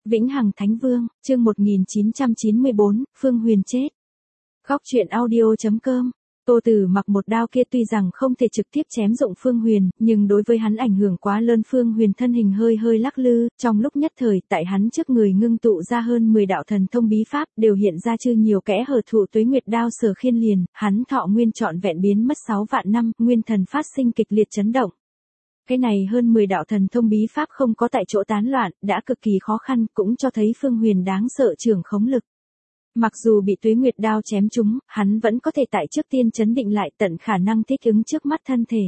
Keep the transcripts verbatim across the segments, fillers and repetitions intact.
Vĩnh Hằng Thánh Vương, chương một nghìn chín trăm chín mươi bốn, Phương Huyền chết. Góc truyện audio chấm com. Tô Tử Mặc một đao kia tuy rằng không thể trực tiếp chém dụng Phương Huyền, nhưng đối với hắn ảnh hưởng quá lớn. Phương Huyền thân hình hơi hơi lắc lư, trong lúc nhất thời tại hắn trước người ngưng tụ ra hơn mười đạo thần thông bí pháp, đều hiện ra chưa nhiều kẽ hở. Thụ Tuế Nguyệt đao sở khiên liền, hắn thọ nguyên trọn vẹn biến mất sáu vạn năm, nguyên thần phát sinh kịch liệt chấn động. Cái này hơn mười đạo thần thông bí pháp không có tại chỗ tán loạn, đã cực kỳ khó khăn, cũng cho thấy Phương Huyền đáng sợ trưởng khống lực. Mặc dù bị Tuế Nguyệt đao chém trúng, hắn vẫn có thể tại trước tiên chấn định lại, tận khả năng thích ứng trước mắt thân thể.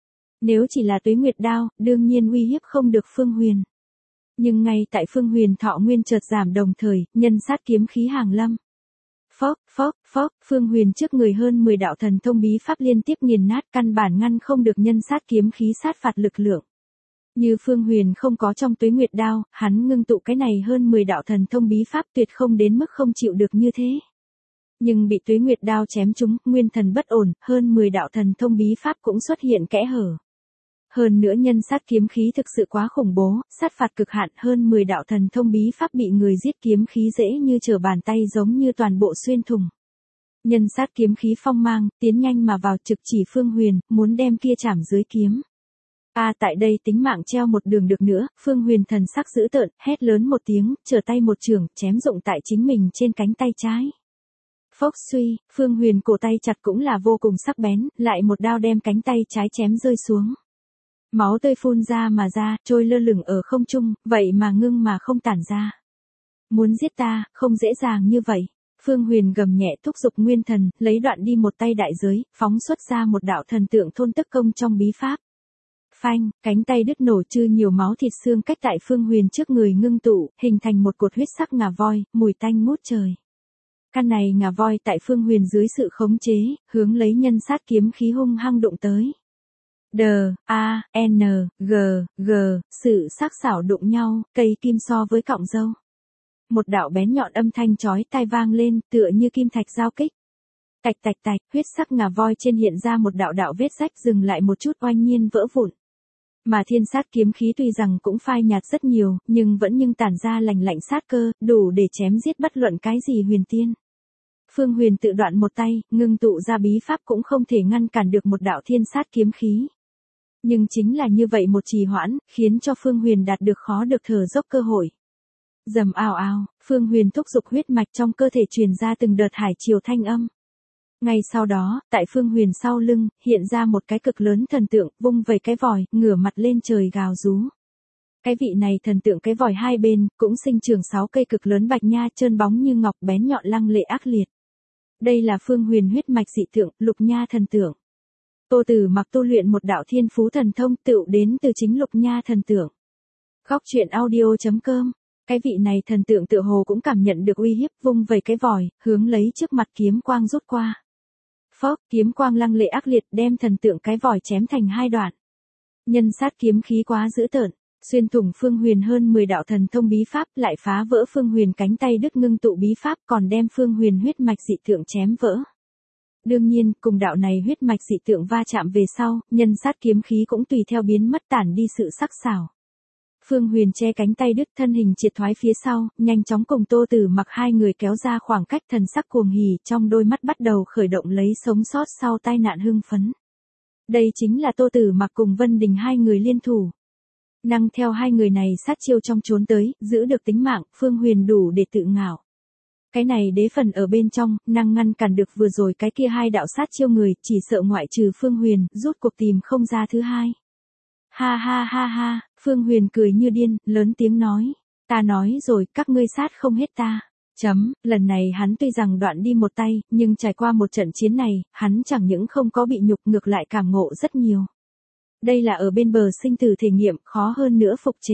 Nếu chỉ là Tuế Nguyệt đao, đương nhiên uy hiếp không được Phương Huyền. Nhưng ngay tại Phương Huyền thọ nguyên chợt giảm đồng thời, nhân sát kiếm khí hàng lâm. Phốc, phốc, phốc, Phương Huyền trước người hơn mười đạo thần thông bí pháp liên tiếp nghiền nát, căn bản ngăn không được nhân sát kiếm khí sát phạt lực lượng. Như Phương Huyền không có trong Tuế Nguyệt đao, hắn ngưng tụ cái này hơn mười đạo thần thông bí pháp tuyệt không đến mức không chịu được như thế. Nhưng bị Tuế Nguyệt đao chém trúng, nguyên thần bất ổn, hơn mười đạo thần thông bí pháp cũng xuất hiện kẽ hở. Hơn nữa nhân sát kiếm khí thực sự quá khủng bố, sát phạt cực hạn, hơn mười đạo thần thông bí pháp bị người giết kiếm khí dễ như trở bàn tay, giống như toàn bộ xuyên thủng. Nhân sát kiếm khí phong mang, tiến nhanh mà vào, trực chỉ Phương Huyền, muốn đem kia chảm dưới kiếm. A à, tại đây tính mạng treo một đường được nữa. Phương Huyền thần sắc dữ tợn, hét lớn một tiếng, trở tay một chưởng, chém dụng tại chính mình trên cánh tay trái. Phốc suy, Phương Huyền cổ tay chặt cũng là vô cùng sắc bén, lại một đao đem cánh tay trái chém rơi xuống. Máu tươi phun ra mà ra, trôi lơ lửng ở không trung, vậy mà ngưng mà không tản ra. Muốn giết ta, không dễ dàng như vậy. Phương Huyền gầm nhẹ thúc giục nguyên thần, lấy đoạn đi một tay đại giới, phóng xuất ra một đạo thần tượng thôn tức công trong bí pháp. Phanh, cánh tay đứt nổ, chư nhiều máu thịt xương cách tại Phương Huyền trước người ngưng tụ, hình thành một cột huyết sắc ngà voi, mùi tanh ngút trời. Căn này ngà voi tại Phương Huyền dưới sự khống chế, hướng lấy nhân sát kiếm khí hung hăng đụng tới. D, A, N, G, G, sự sắc xảo đụng nhau, cây kim so với cọng dâu. Một đạo bén nhọn âm thanh chói tai vang lên, tựa như kim thạch giao kích. Tạch tạch tạch, huyết sắc ngà voi trên hiện ra một đạo đạo vết rách, dừng lại một chút oanh nhiên vỡ vụn. Mà thiên sát kiếm khí tuy rằng cũng phai nhạt rất nhiều, nhưng vẫn nhưng tản ra lành lạnh sát cơ, đủ để chém giết bất luận cái gì huyền tiên. Phương Huyền tự đoạn một tay, ngưng tụ ra bí pháp cũng không thể ngăn cản được một đạo thiên sát kiếm khí. Nhưng chính là như vậy một trì hoãn, khiến cho Phương Huyền đạt được khó được thở dốc cơ hội. Rầm ào ào, Phương Huyền thúc giục huyết mạch trong cơ thể truyền ra từng đợt hải triều thanh âm. Ngay sau đó, tại Phương Huyền sau lưng, hiện ra một cái cực lớn thần tượng, vung vẩy cái vòi, ngửa mặt lên trời gào rú. Cái vị này thần tượng cái vòi hai bên, cũng sinh trưởng sáu cây cực lớn bạch nha, trơn bóng như ngọc, bén nhọn lăng lệ ác liệt. Đây là Phương Huyền huyết mạch dị tượng, lục nha thần tượng. Tô Tử Mặc tu luyện một đạo thiên phú thần thông tựu đến từ chính lục nha thần tượng. Góc truyện audio chấm com. Cái vị này thần tượng tựa hồ cũng cảm nhận được uy hiếp, vung vẩy cái vòi, hướng lấy trước mặt kiếm quang rút qua. Phốc, kiếm quang lăng lệ ác liệt, đem thần tượng cái vòi chém thành hai đoạn. Nhân sát kiếm khí quá dữ tợn, xuyên thủng Phương Huyền hơn mười đạo thần thông bí pháp, lại phá vỡ Phương Huyền cánh tay đứt ngưng tụ bí pháp, còn đem Phương Huyền huyết mạch dị tượng chém vỡ. Đương nhiên, cùng đạo này huyết mạch dị tượng va chạm về sau, nhân sát kiếm khí cũng tùy theo biến mất, tản đi sự sắc sảo. Phương Huyền che cánh tay đứt, thân hình triệt thoái phía sau, nhanh chóng cùng Tô Tử Mặc hai người kéo ra khoảng cách, thần sắc cuồng hỉ, trong đôi mắt bắt đầu khởi động lấy sống sót sau tai nạn hưng phấn. Đây chính là Tô Tử Mặc cùng Vân Đình hai người liên thủ. Năng theo hai người này sát chiêu trong trốn tới, giữ được tính mạng, Phương Huyền đủ để tự ngạo. Cái này đế phần ở bên trong, năng ngăn cản được vừa rồi cái kia hai đạo sát chiêu người, chỉ sợ ngoại trừ Phương Huyền, rút cuộc tìm không ra thứ hai. Ha ha ha ha, Phương Huyền cười như điên, lớn tiếng nói. Ta nói rồi, các ngươi sát không hết ta. Chấm, lần này hắn tuy rằng đoạn đi một tay, nhưng trải qua một trận chiến này, hắn chẳng những không có bị nhục, ngược lại cảm ngộ rất nhiều. Đây là ở bên bờ sinh tử thể nghiệm, khó hơn nữa phục chế.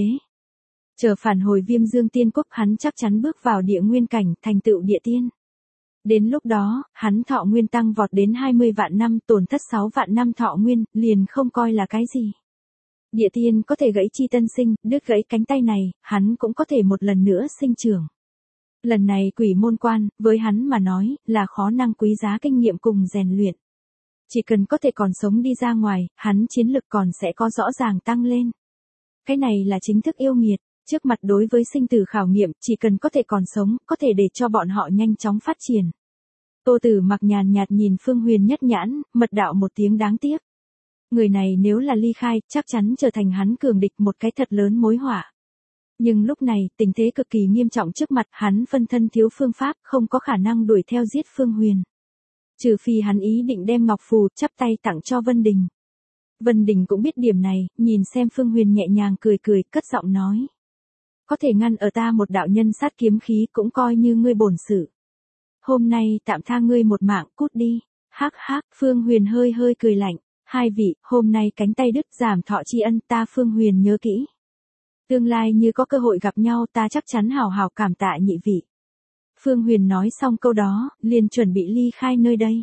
Chờ phản hồi Viêm Dương Tiên Quốc, hắn chắc chắn bước vào địa nguyên cảnh, thành tựu địa tiên. Đến lúc đó, hắn thọ nguyên tăng vọt đến hai mươi vạn năm, tổn thất sáu vạn năm thọ nguyên, liền không coi là cái gì. Địa tiên có thể gãy chi tân sinh, đứt gãy cánh tay này, hắn cũng có thể một lần nữa sinh trưởng. Lần này quỷ môn quan, với hắn mà nói, là khó năng quý giá kinh nghiệm cùng rèn luyện. Chỉ cần có thể còn sống đi ra ngoài, hắn chiến lực còn sẽ có rõ ràng tăng lên. Cái này là chính thức yêu nghiệt. Trước mặt đối với sinh tử khảo nghiệm, chỉ cần có thể còn sống, có thể để cho bọn họ nhanh chóng phát triển. Tô Tử Mặc nhàn nhạt nhìn Phương Huyền nhất nhãn, mật đạo một tiếng đáng tiếc. Người này nếu là ly khai, chắc chắn trở thành hắn cường địch một cái thật lớn mối họa. Nhưng lúc này, tình thế cực kỳ nghiêm trọng trước mặt, hắn phân thân thiếu phương pháp, không có khả năng đuổi theo giết Phương Huyền. Trừ phi hắn ý định đem ngọc phù chắp tay tặng cho Vân Đình. Vân Đình cũng biết điểm này, nhìn xem Phương Huyền nhẹ nhàng cười cười, cất giọng nói. Có thể ngăn ở ta một đạo nhân sát kiếm khí cũng coi như ngươi bổn sự. Hôm nay tạm tha ngươi một mạng, cút đi. Hắc hắc, Phương Huyền hơi hơi cười lạnh. Hai vị, hôm nay cánh tay đứt giảm thọ tri ân, ta Phương Huyền nhớ kỹ. Tương lai như có cơ hội gặp nhau, ta chắc chắn hào hào cảm tạ nhị vị. Phương Huyền nói xong câu đó, liền chuẩn bị ly khai nơi đây.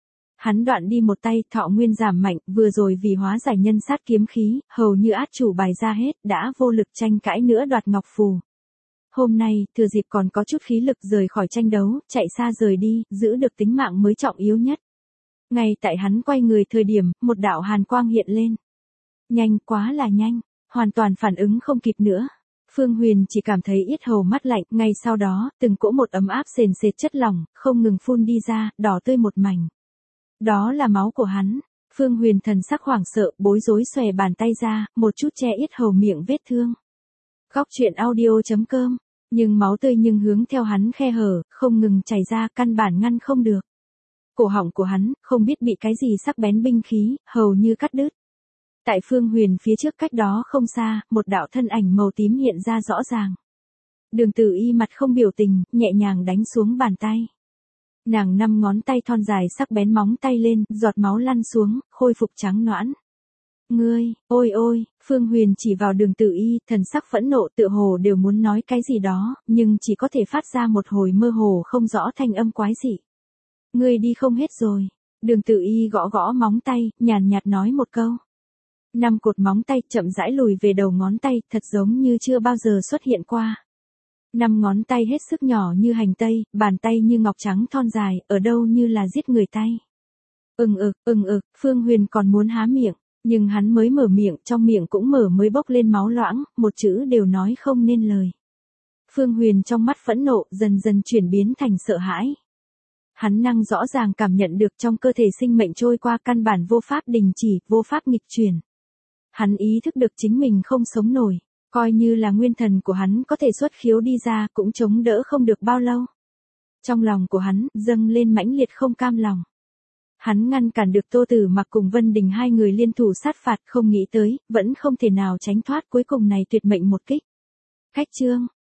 Hắn đoạn đi một tay, thọ nguyên giảm mạnh, vừa rồi vì hóa giải nhân sát kiếm khí, hầu như át chủ bài ra hết, đã vô lực tranh cãi nữa đoạt ngọc phù. Hôm nay, thừa dịp còn có chút khí lực rời khỏi tranh đấu, chạy xa rời đi, giữ được tính mạng mới trọng yếu nhất. Ngay tại hắn quay người thời điểm, một đạo hàn quang hiện lên. Nhanh, quá là nhanh, hoàn toàn phản ứng không kịp nữa. Phương Huyền chỉ cảm thấy yết hầu mát lạnh, ngay sau đó, từng cỗ một ấm áp sền sệt chất lỏng, không ngừng phun đi ra, đỏ tươi một mảnh. Đó là máu của hắn. Phương Huyền thần sắc hoảng sợ, bối rối xòe bàn tay ra, một chút che yết hầu miệng vết thương. Góc truyện audio chấm com, nhưng máu tươi nhưng hướng theo hắn khe hở, không ngừng chảy ra, căn bản ngăn không được. Cổ họng của hắn, không biết bị cái gì sắc bén binh khí, hầu như cắt đứt. Tại Phương Huyền phía trước cách đó không xa, một đạo thân ảnh màu tím hiện ra rõ ràng. Đường Tử Y mặt không biểu tình, nhẹ nhàng đánh xuống bàn tay. Nàng năm ngón tay thon dài sắc bén móng tay lên, giọt máu lăn xuống, khôi phục trắng nõn. Ngươi, ôi ôi, Phương Huyền chỉ vào Đường Tử Y, thần sắc phẫn nộ tựa hồ đều muốn nói cái gì đó, nhưng chỉ có thể phát ra một hồi mơ hồ không rõ thanh âm quái dị. Ngươi đi không hết rồi. Đường Tử Y gõ gõ móng tay, nhàn nhạt nói một câu. Năm cột móng tay chậm rãi lùi về đầu ngón tay, thật giống như chưa bao giờ xuất hiện qua. Năm ngón tay hết sức nhỏ như hành tây, bàn tay như ngọc trắng thon dài, ở đâu như là giết người tay. Ừng ực, ừng ực, Phương Huyền còn muốn há miệng, nhưng hắn mới mở miệng, trong miệng cũng mở mới bốc lên máu loãng, một chữ đều nói không nên lời. Phương Huyền trong mắt phẫn nộ, dần dần chuyển biến thành sợ hãi. Hắn năng rõ ràng cảm nhận được trong cơ thể sinh mệnh trôi qua, căn bản vô pháp đình chỉ, vô pháp nghịch chuyển. Hắn ý thức được chính mình không sống nổi, coi như là nguyên thần của hắn có thể xuất khiếu đi ra cũng chống đỡ không được bao lâu. Trong lòng của hắn, dâng lên mãnh liệt không cam lòng. Hắn ngăn cản được Tô Tử Mặc cùng Vân Đình hai người liên thủ sát phạt, không nghĩ tới, vẫn không thể nào tránh thoát cuối cùng này tuyệt mệnh một kích. Khách trương,